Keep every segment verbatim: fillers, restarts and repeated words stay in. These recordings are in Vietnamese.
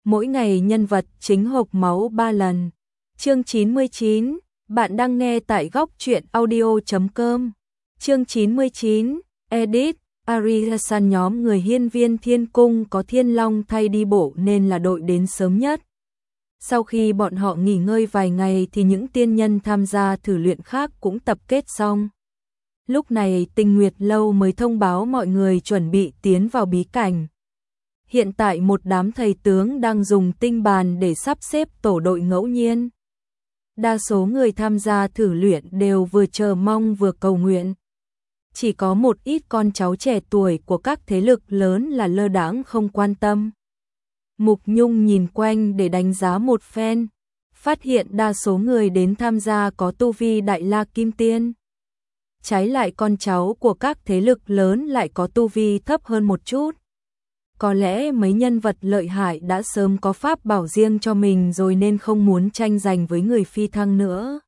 Mỗi ngày nhân vật chính hộc máu ba lần. Chương chín mươi chín, bạn đang nghe tại góc truyện audio chấm com. Chương chín mươi chín, edit, Arihasan nhóm người hiên viên thiên cung có thiên long thay đi bộ nên là đội đến sớm nhất. Sau khi bọn họ nghỉ ngơi vài ngày thì những tiên nhân tham gia thử luyện khác cũng tập kết xong. Lúc này Tinh Nguyệt Lâu mới thông báo mọi người chuẩn bị tiến vào bí cảnh. Hiện tại một đám thầy tướng đang dùng tinh bàn để sắp xếp tổ đội ngẫu nhiên. Đa số người tham gia thử luyện đều vừa chờ mong vừa cầu nguyện. Chỉ có một ít con cháu trẻ tuổi của các thế lực lớn là lơ đãng không quan tâm. Mục Nhung nhìn quanh để đánh giá một phen, phát hiện đa số người đến tham gia có tu vi Đại La Kim Tiên. Trái lại con cháu của các thế lực lớn lại có tu vi thấp hơn một chút. Có lẽ mấy nhân vật lợi hại đã sớm có pháp bảo riêng cho mình rồi nên không muốn tranh giành với người phi thăng nữa.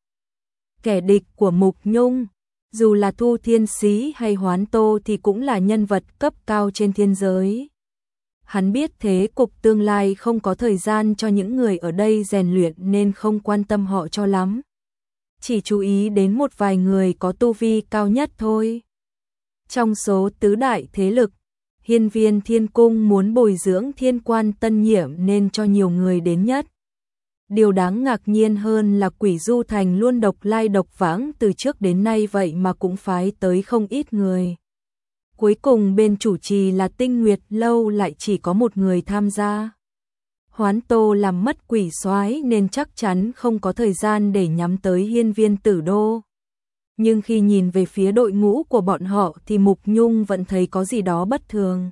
Kẻ địch của Mục Nhung, dù là Thu Thiên Sĩ hay Hoán Tô thì cũng là nhân vật cấp cao trên thiên giới. Hắn biết thế cục tương lai không có thời gian cho những người ở đây rèn luyện nên không quan tâm họ cho lắm. Chỉ chú ý đến một vài người có tu vi cao nhất thôi. Trong số tứ đại thế lực, hiên viên thiên cung muốn bồi dưỡng thiên quan tân nhiệm nên cho nhiều người đến nhất. Điều đáng ngạc nhiên hơn là Quỷ Du Thành luôn độc lai độc vãng từ trước đến nay vậy mà cũng phái tới không ít người. Cuối cùng bên chủ trì là Tinh Nguyệt Lâu lại chỉ có một người tham gia. Hoán Tô làm mất quỷ soái nên chắc chắn không có thời gian để nhắm tới hiên viên tử đô. Nhưng khi nhìn về phía đội ngũ của bọn họ thì Mục Nhung vẫn thấy có gì đó bất thường.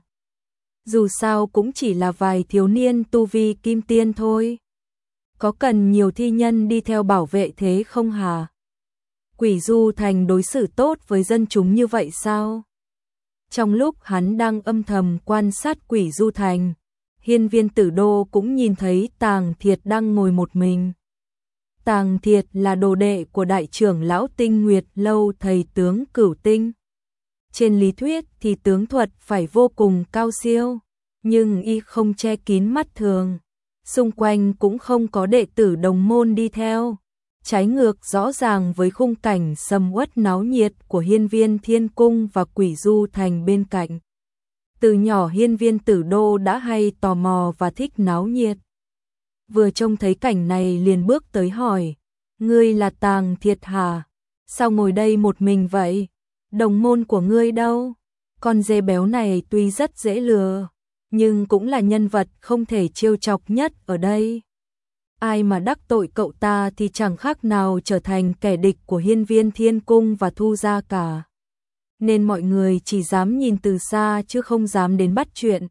Dù sao cũng chỉ là vài thiếu niên tu vi kim tiên thôi. Có cần nhiều thi nhân đi theo bảo vệ thế không hả? Quỷ Du Thành đối xử tốt với dân chúng như vậy sao? Trong lúc hắn đang âm thầm quan sát Quỷ Du Thành, hiên viên tử đô cũng nhìn thấy Tàng Thiệt đang ngồi một mình. Tàng Thiệt là đồ đệ của đại trưởng lão Tinh Nguyệt Lâu thầy tướng Cửu Tinh. Trên lý thuyết thì tướng thuật phải vô cùng cao siêu, nhưng y không che kín mắt thường. Xung quanh cũng không có đệ tử đồng môn đi theo. Trái ngược rõ ràng với khung cảnh sầm uất náo nhiệt của hiên viên thiên cung và Quỷ Du Thành bên cạnh. Từ nhỏ hiên viên tử đô đã hay tò mò và thích náo nhiệt. Vừa trông thấy cảnh này liền bước tới hỏi, ngươi là Tàng Thiệt hả? Sao ngồi đây một mình vậy? Đồng môn của ngươi đâu? Con dê béo này tuy rất dễ lừa, nhưng cũng là nhân vật không thể trêu chọc nhất ở đây. Ai mà đắc tội cậu ta thì chẳng khác nào trở thành kẻ địch của hiên viên thiên cung và Thu gia cả. Nên mọi người chỉ dám nhìn từ xa chứ không dám đến bắt chuyện.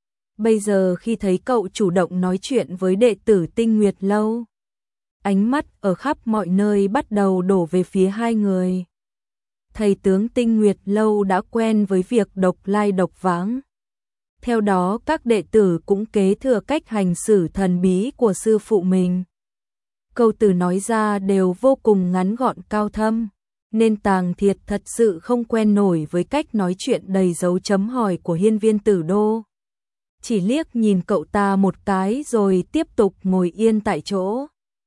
Bây giờ khi thấy cậu chủ động nói chuyện với đệ tử Tinh Nguyệt Lâu, ánh mắt ở khắp mọi nơi bắt đầu đổ về phía hai người. Thầy tướng Tinh Nguyệt Lâu đã quen với việc độc lai độc vãng. Theo đó các đệ tử cũng kế thừa cách hành xử thần bí của sư phụ mình. Câu từ nói ra đều vô cùng ngắn gọn cao thâm, nên Tàng Thiệt thật sự không quen nổi với cách nói chuyện đầy dấu chấm hỏi của hiên viên tử đô. Chỉ liếc nhìn cậu ta một cái rồi tiếp tục ngồi yên tại chỗ.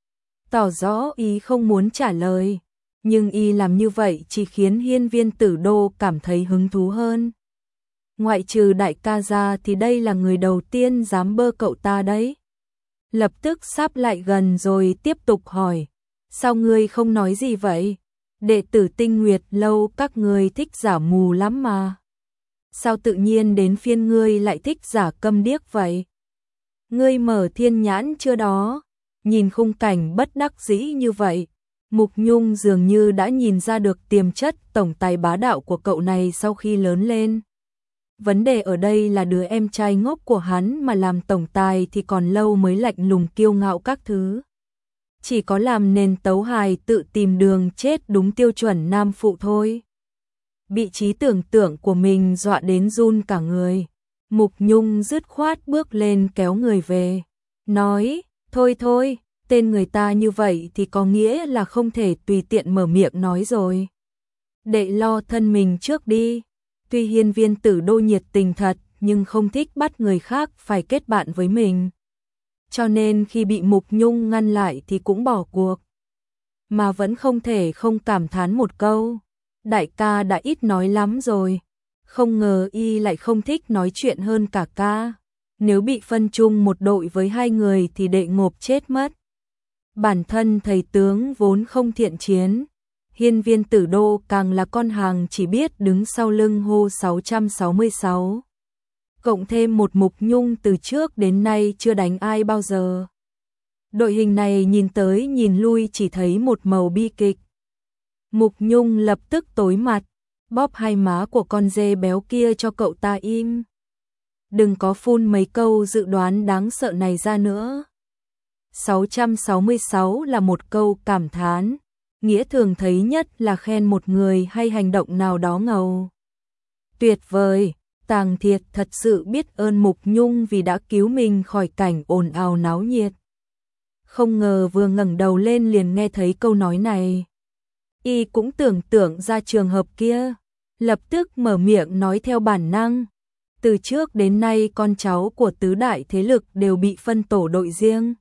Tỏ rõ ý không muốn trả lời, nhưng y làm như vậy chỉ khiến hiên viên tử đô cảm thấy hứng thú hơn. Ngoại trừ đại ca ra thì đây là người đầu tiên dám bơ cậu ta đấy. Lập tức sáp lại gần rồi tiếp tục hỏi, sao ngươi không nói gì vậy? Đệ tử Tinh Nguyệt Lâu các ngươi thích giả mù lắm mà. Sao tự nhiên đến phiên ngươi lại thích giả câm điếc vậy? Ngươi mở thiên nhãn chưa đó? Nhìn khung cảnh bất đắc dĩ như vậy, Mục Nhung dường như đã nhìn ra được tiềm chất tổng tài bá đạo của cậu này sau khi lớn lên. Vấn đề ở đây là đứa em trai ngốc của hắn mà làm tổng tài thì còn lâu mới lạnh lùng kiêu ngạo các thứ. Chỉ có làm nền tấu hài tự tìm đường chết đúng tiêu chuẩn nam phụ thôi. Bị trí tưởng tượng của mình dọa đến run cả người. Mục Nhung dứt khoát bước lên kéo người về. Nói, thôi thôi, tên người ta như vậy thì có nghĩa là không thể tùy tiện mở miệng nói rồi. Đệ lo thân mình trước đi. Tuy hiên viên tử đô nhiệt tình thật nhưng không thích bắt người khác phải kết bạn với mình. cho nên khi bị Mục Nhung ngăn lại thì cũng bỏ cuộc. Mà vẫn không thể không cảm thán một câu, đại ca đã ít nói lắm rồi, không ngờ y lại không thích nói chuyện hơn cả ca. Nếu bị phân chung một đội với hai người thì đệ ngộp chết mất. Bản thân thầy tướng vốn không thiện chiến, Hiên Viên Tử Đô càng là con hàng chỉ biết đứng sau lưng hô sáu trăm sáu mươi sáu. Cộng thêm một Mục Nhung từ trước đến nay chưa đánh ai bao giờ. Đội hình này nhìn tới nhìn lui chỉ thấy một màu bi kịch. Mục Nhung lập tức tối mặt, bóp hai má của con dê béo kia cho cậu ta im. Đừng có phun mấy câu dự đoán đáng sợ này ra nữa. sáu trăm sáu mươi sáu là một câu cảm thán, nghĩa thường thấy nhất là khen một người hay hành động nào đó ngầu. Tuyệt vời, Tàng Thiệt thật sự biết ơn Mục Nhung vì đã cứu mình khỏi cảnh ồn ào náo nhiệt. Không ngờ vừa ngẩng đầu lên liền nghe thấy câu nói này. Y cũng tưởng tượng ra trường hợp kia, lập tức mở miệng nói theo bản năng. Từ trước đến nay con cháu của tứ đại thế lực đều bị phân tổ đội riêng.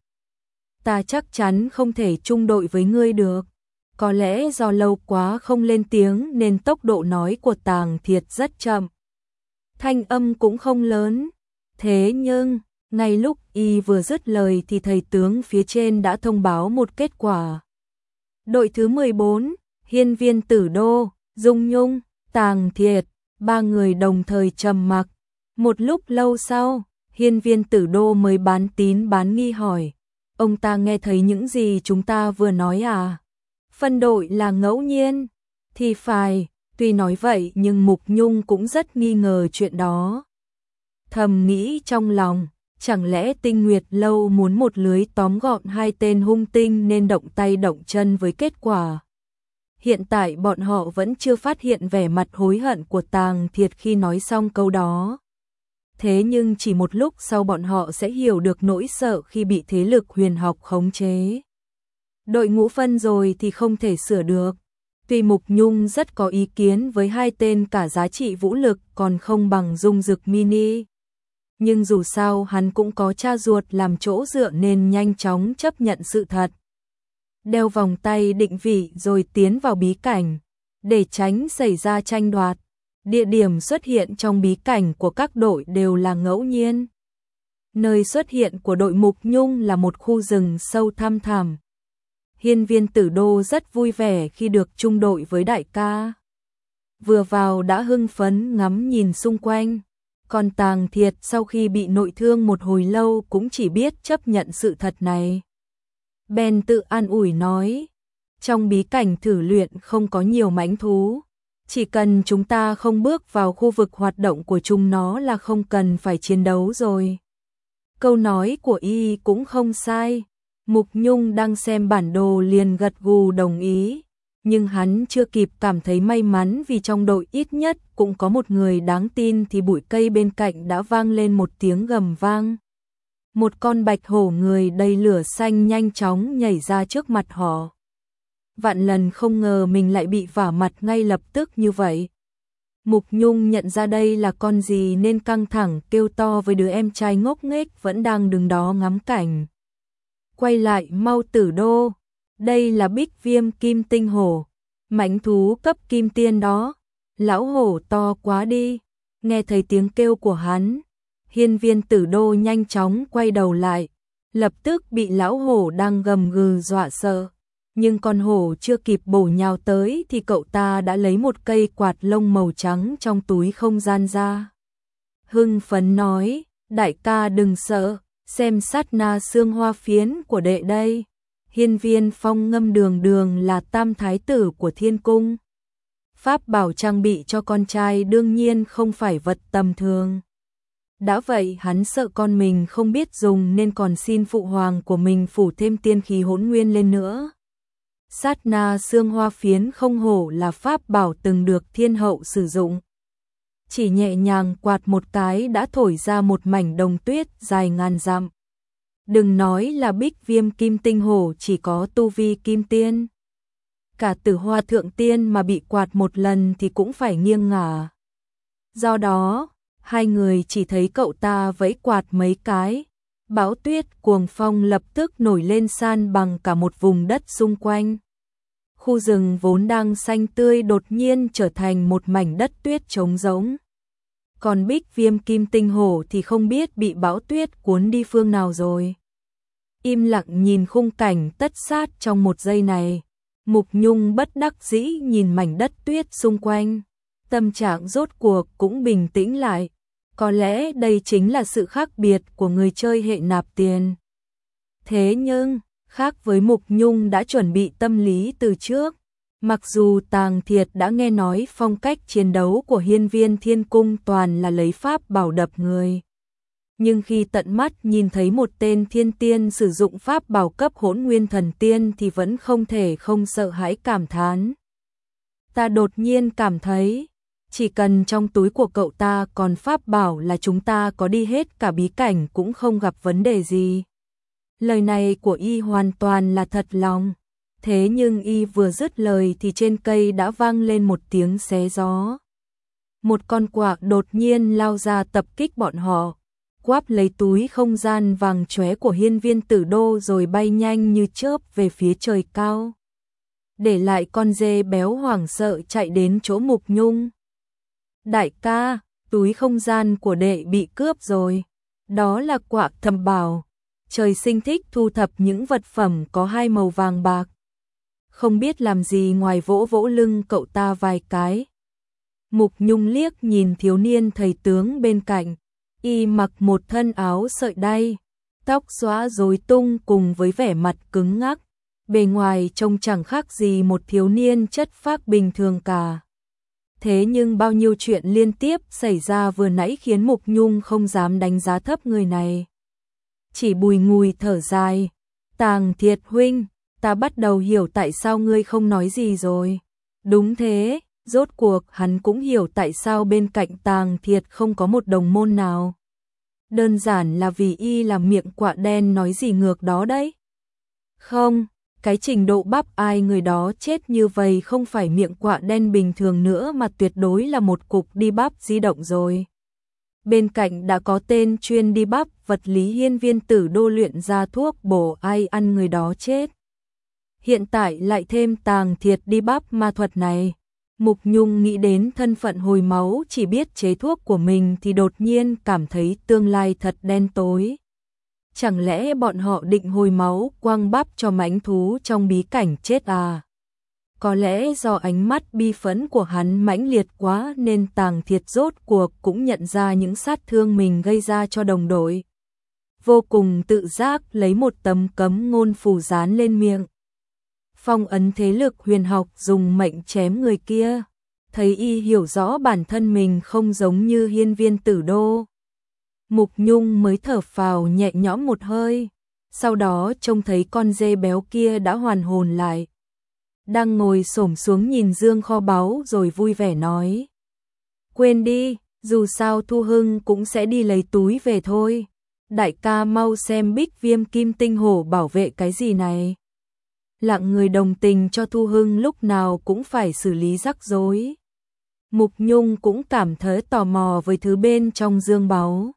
Ta chắc chắn không thể chung đội với ngươi được. Có lẽ do lâu quá không lên tiếng nên tốc độ nói của Tàng Thiệt rất chậm. Thanh âm cũng không lớn. Thế nhưng, ngay lúc y vừa dứt lời thì thầy tướng phía trên đã thông báo một kết quả. Đội thứ mười bốn, Hiên Viên Tử Đô, Dung Nhung, Tàng Thiệt, ba người đồng thời trầm mặc. Một lúc lâu sau, Hiên Viên Tử Đô mới bán tín bán nghi hỏi. Ông ta nghe thấy những gì chúng ta vừa nói à? Phân đội là ngẫu nhiên. Thì phải, tuy nói vậy nhưng Mục Nhung cũng rất nghi ngờ chuyện đó. Thầm nghĩ trong lòng, chẳng lẽ Tinh Nguyệt Lâu muốn một lưới tóm gọn hai tên hung tinh nên động tay động chân với kết quả. Hiện tại bọn họ vẫn chưa phát hiện vẻ mặt hối hận của Tàng Thiệt khi nói xong câu đó. Thế nhưng chỉ một lúc sau bọn họ sẽ hiểu được nỗi sợ khi bị thế lực huyền học khống chế. Đội ngũ phân rồi thì không thể sửa được. Tuy Mục Nhung rất có ý kiến với hai tên cả giá trị vũ lực còn không bằng Dung Dực Mini. Nhưng dù sao hắn cũng có cha ruột làm chỗ dựa nên nhanh chóng chấp nhận sự thật. Đeo vòng tay định vị rồi tiến vào bí cảnh, để tránh xảy ra tranh đoạt. Địa điểm xuất hiện trong bí cảnh của các đội đều là ngẫu nhiên. Nơi xuất hiện của đội Mục Nhung là một khu rừng sâu thăm thẳm. Hiên Viên Tử Đô rất vui vẻ khi được chung đội với đại ca. Vừa vào đã hưng phấn ngắm nhìn xung quanh. Còn Tàng Thiệt sau khi bị nội thương một hồi lâu cũng chỉ biết chấp nhận sự thật này. Bèn tự an ủi nói, trong bí cảnh thử luyện không có nhiều mãnh thú. Chỉ cần chúng ta không bước vào khu vực hoạt động của chúng nó là không cần phải chiến đấu rồi. Câu nói của y cũng không sai. Mục Nhung đang xem bản đồ liền gật gù đồng ý. Nhưng hắn chưa kịp cảm thấy may mắn vì trong đội ít nhất cũng có một người đáng tin thì bụi cây bên cạnh đã vang lên một tiếng gầm vang. Một con bạch hổ người đầy lửa xanh nhanh chóng nhảy ra trước mặt họ. Vạn lần không ngờ mình lại bị vả mặt ngay lập tức như vậy. Mục Nhung nhận ra đây là con gì nên căng thẳng kêu to với đứa em trai ngốc nghếch vẫn đang đứng đó ngắm cảnh. Quay lại mau Tử Đô, đây là Bích Viêm Kim Tinh Hổ, mãnh thú cấp kim tiên đó. Lão hổ to quá đi. Nghe thấy tiếng kêu của hắn, Hiên Viên Tử Đô nhanh chóng quay đầu lại, lập tức bị lão hổ đang gầm gừ dọa sợ. Nhưng con hổ chưa kịp bổ nhào tới thì cậu ta đã lấy một cây quạt lông màu trắng trong túi không gian ra. Hưng phấn nói, đại ca đừng sợ, xem sát na xương hoa phiến của đệ đây. Hiên Viên Phong Ngâm Đường Đường là tam thái tử của Thiên Cung. Pháp bảo trang bị cho con trai đương nhiên không phải vật tầm thường. Đã vậy hắn sợ con mình không biết dùng nên còn xin phụ hoàng của mình phủ thêm tiên khí hỗn nguyên lên nữa. Sát na xương hoa phiến không hổ là pháp bảo từng được thiên hậu sử dụng. Chỉ nhẹ nhàng quạt một cái đã thổi ra một mảnh đồng tuyết dài ngàn dặm. Đừng nói là Bích Viêm Kim Tinh Hổ chỉ có tu vi kim tiên. Cả Tử Hoa Thượng Tiên mà bị quạt một lần thì cũng phải nghiêng ngả. Do đó, hai người chỉ thấy cậu ta vẫy quạt mấy cái, Bão tuyết cuồng phong lập tức nổi lên san bằng cả một vùng đất xung quanh. Khu rừng vốn đang xanh tươi đột nhiên trở thành một mảnh đất tuyết trống rỗng. Còn Bích Viêm Kim Tinh Hổ thì không biết bị bão tuyết cuốn đi phương nào rồi. Im lặng nhìn khung cảnh tất sát trong một giây này. Mục Nhung bất đắc dĩ nhìn mảnh đất tuyết xung quanh. Tâm trạng rốt cuộc cũng bình tĩnh lại. Có lẽ đây chính là sự khác biệt của người chơi hệ nạp tiền. Thế nhưng, khác với Mục Nhung đã chuẩn bị tâm lý từ trước. Mặc dù Tàng Thiệt đã nghe nói phong cách chiến đấu của Hiên Viên Thiên Cung toàn là lấy pháp bảo đập người. Nhưng khi tận mắt nhìn thấy một tên thiên tiên sử dụng pháp bảo cấp Hỗn Nguyên Thần Tiên thì vẫn không thể không sợ hãi cảm thán. Ta đột nhiên cảm thấy, chỉ cần trong túi của cậu ta còn pháp bảo là chúng ta có đi hết cả bí cảnh cũng không gặp vấn đề gì. Lời này của y hoàn toàn là thật lòng. Thế nhưng y vừa dứt lời thì trên cây đã vang lên một tiếng xé gió. Một con quạ đột nhiên lao ra tập kích bọn họ, quáp lấy túi không gian vàng chóe của Hiên Viên Tử Đô rồi bay nhanh như chớp về phía trời cao. Để lại con dê béo hoảng sợ chạy đến chỗ Mục Nhung. Đại ca, túi không gian của đệ bị cướp rồi. Đó là quạ thầm bảo. Trời sinh thích thu thập những vật phẩm có hai màu vàng bạc. Không biết làm gì ngoài vỗ vỗ lưng cậu ta vài cái. Mục Nhung liếc nhìn thiếu niên thầy tướng bên cạnh. Y mặc một thân áo sợi đay, tóc xõa rối tung cùng với vẻ mặt cứng ngắc. Bề ngoài trông chẳng khác gì một thiếu niên chất phác bình thường cả. Thế nhưng bao nhiêu chuyện liên tiếp xảy ra vừa nãy khiến Mục Nhung không dám đánh giá thấp người này. Chỉ bùi ngùi thở dài. Tàng Thiệt huynh, ta bắt đầu hiểu tại sao ngươi không nói gì rồi. Đúng thế, rốt cuộc hắn cũng hiểu tại sao bên cạnh Tàng Thiệt không có một đồng môn nào. Đơn giản là vì y là miệng quạ đen nói gì ngược đó đấy. Không, cái trình độ bắp ai người đó chết như vậy không phải miệng quạ đen bình thường nữa mà tuyệt đối là một cục đi bắp di động rồi. Bên cạnh đã có tên chuyên đi bắp vật lý Hiên Viên Tử Đô luyện ra thuốc bổ ai ăn người đó chết. Hiện tại lại thêm Tàng Thiệt đi bắp ma thuật này. Mục Nhung nghĩ đến thân phận hồi máu chỉ biết chế thuốc của mình thì đột nhiên cảm thấy tương lai thật đen tối. Chẳng lẽ bọn họ định hồi máu quăng bắp cho mãnh thú trong bí cảnh chết à? Có lẽ do ánh mắt bi phẫn của hắn mãnh liệt quá nên Tàng Thiệt rốt cuộc cũng nhận ra những sát thương mình gây ra cho đồng đội. Vô cùng tự giác lấy một tấm cấm ngôn phù dán lên miệng. Phong ấn thế lực huyền học dùng mệnh chém người kia. Thấy y hiểu rõ bản thân mình không giống như Hiên Viên Tử Đô. Mục Nhung mới thở phào nhẹ nhõm một hơi. Sau đó trông thấy con dê béo kia đã hoàn hồn lại. Đang ngồi xổm xuống nhìn dương kho báu rồi vui vẻ nói. Quên đi, dù sao Thu Hưng cũng sẽ đi lấy túi về thôi. Đại ca mau xem Bích Viêm Kim Tinh Hổ bảo vệ cái gì này. Lặng người đồng tình cho Thu Hưng lúc nào cũng phải xử lý rắc rối. Mục Nhung cũng cảm thấy tò mò với thứ bên trong dương báu.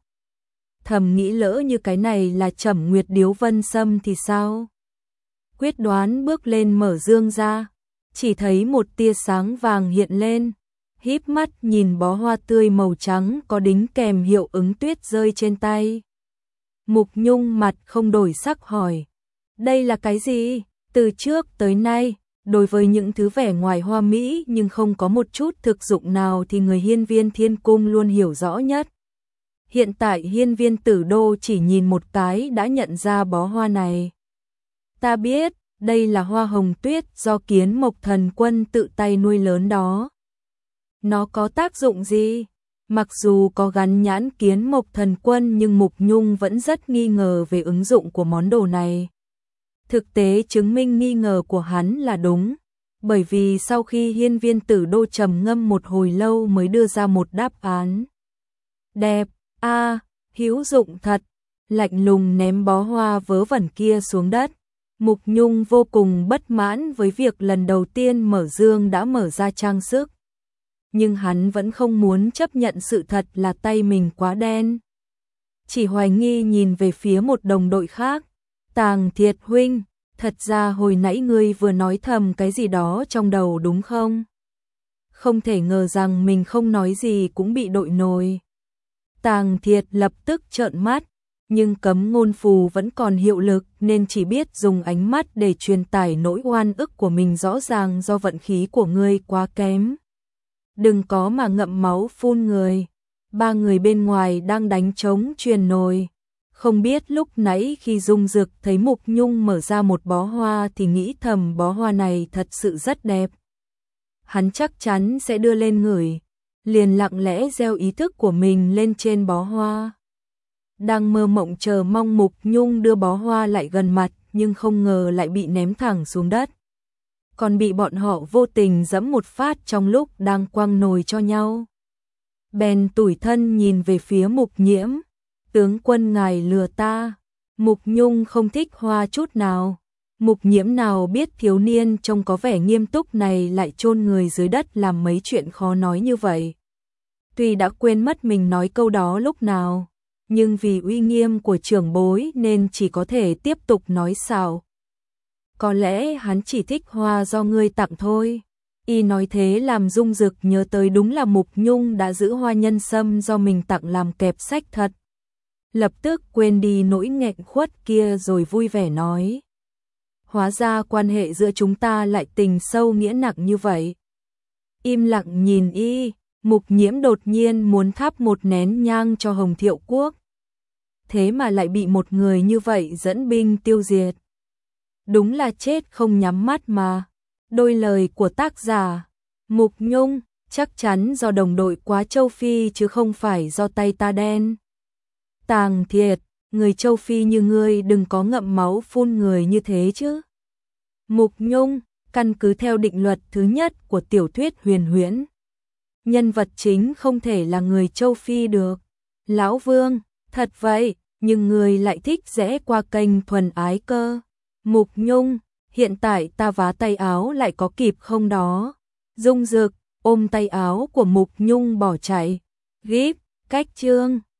Thầm nghĩ lỡ như cái này là Trẩm Nguyệt Điếu Vân Sâm thì sao? Quyết đoán bước lên mở dương ra, chỉ thấy một tia sáng vàng hiện lên, híp mắt nhìn bó hoa tươi màu trắng có đính kèm hiệu ứng tuyết rơi trên tay. Mục Nhung mặt không đổi sắc hỏi, đây là cái gì? Từ trước tới nay, đối với những thứ vẻ ngoài hoa mỹ nhưng không có một chút thực dụng nào thì người Hiên Viên Thiên Cung luôn hiểu rõ nhất. Hiện tại Hiên Viên Tử Đô chỉ nhìn một cái đã nhận ra bó hoa này. Ta biết, đây là hoa hồng tuyết do Kiến Mộc Thần Quân tự tay nuôi lớn đó. Nó có tác dụng gì? Mặc dù có gắn nhãn Kiến Mộc Thần Quân nhưng Mục Nhung vẫn rất nghi ngờ về ứng dụng của món đồ này. Thực tế chứng minh nghi ngờ của hắn là đúng, bởi vì sau khi Hiên Viên Tử Đô trầm ngâm một hồi lâu mới đưa ra một đáp án. Đẹp, a, à, hữu dụng thật, lạnh lùng ném bó hoa vớ vẩn kia xuống đất. Mục Nhung vô cùng bất mãn với việc lần đầu tiên mở dương đã mở ra trang sức. Nhưng hắn vẫn không muốn chấp nhận sự thật là tay mình quá đen. chỉ hoài nghi nhìn về phía một đồng đội khác. Tàng Thiệt huynh, thật ra hồi nãy ngươi vừa nói thầm cái gì đó trong đầu đúng không? Không thể ngờ rằng mình không nói gì cũng bị đội nồi. Tàng Thiệt lập tức trợn mắt, nhưng cấm ngôn phù vẫn còn hiệu lực nên chỉ biết dùng ánh mắt để truyền tải nỗi oan ức của mình, rõ ràng do vận khí của ngươi quá kém. Đừng có mà ngậm máu phun người. Ba người bên ngoài đang đánh trống truyền nồi. Không biết lúc nãy khi Dung Dực thấy Mục Nhung mở ra một bó hoa thì nghĩ thầm bó hoa này thật sự rất đẹp. Hắn chắc chắn sẽ đưa lên ngửi, liền lặng lẽ gieo ý thức của mình lên trên bó hoa. Đang mơ mộng chờ mong Mục Nhung đưa bó hoa lại gần mặt, nhưng không ngờ lại bị ném thẳng xuống đất. Còn bị bọn họ vô tình giẫm một phát trong lúc đang quăng nồi cho nhau. Bèn tủi thân nhìn về phía Mục Nhiễm. Tướng quân ngài lừa ta. Mục Nhung không thích hoa chút nào. Mục Nhiễm nào biết thiếu niên trông có vẻ nghiêm túc này lại chôn người dưới đất làm mấy chuyện khó nói như vậy. Tuy đã quên mất mình nói câu đó lúc nào, nhưng vì uy nghiêm của trưởng bối nên chỉ có thể tiếp tục nói xạo. Có lẽ hắn chỉ thích hoa do ngươi tặng thôi. Y nói thế làm Dung Dực nhớ tới đúng là Mục Nhung đã giữ hoa nhân sâm do mình tặng làm kẹp sách thật. Lập tức quên đi nỗi nghẹn khuất kia rồi vui vẻ nói. Hóa ra quan hệ giữa chúng ta lại tình sâu nghĩa nặng như vậy. Im lặng nhìn y, Mục Nhiễm đột nhiên muốn thắp một nén nhang cho Hồng Thiệu Quốc. Thế mà lại bị một người như vậy dẫn binh tiêu diệt. Đúng là chết không nhắm mắt mà. Đôi lời của tác giả Mục Nhung chắc chắn do đồng đội quá châu Phi chứ không phải do tay ta đen. Tàng Thiệt, người châu Phi như ngươi đừng có ngậm máu phun người như thế chứ. Mục Nhung, căn cứ theo định luật thứ nhất của tiểu thuyết huyền huyễn, nhân vật chính không thể là người châu Phi được. Lão Vương, thật vậy, nhưng ngươi lại thích rẽ qua kênh thuần ái cơ. Mục Nhung, hiện tại ta vá tay áo lại có kịp không đó? Dung Dực ôm tay áo của Mục Nhung bỏ chạy. Gíp, cách chương.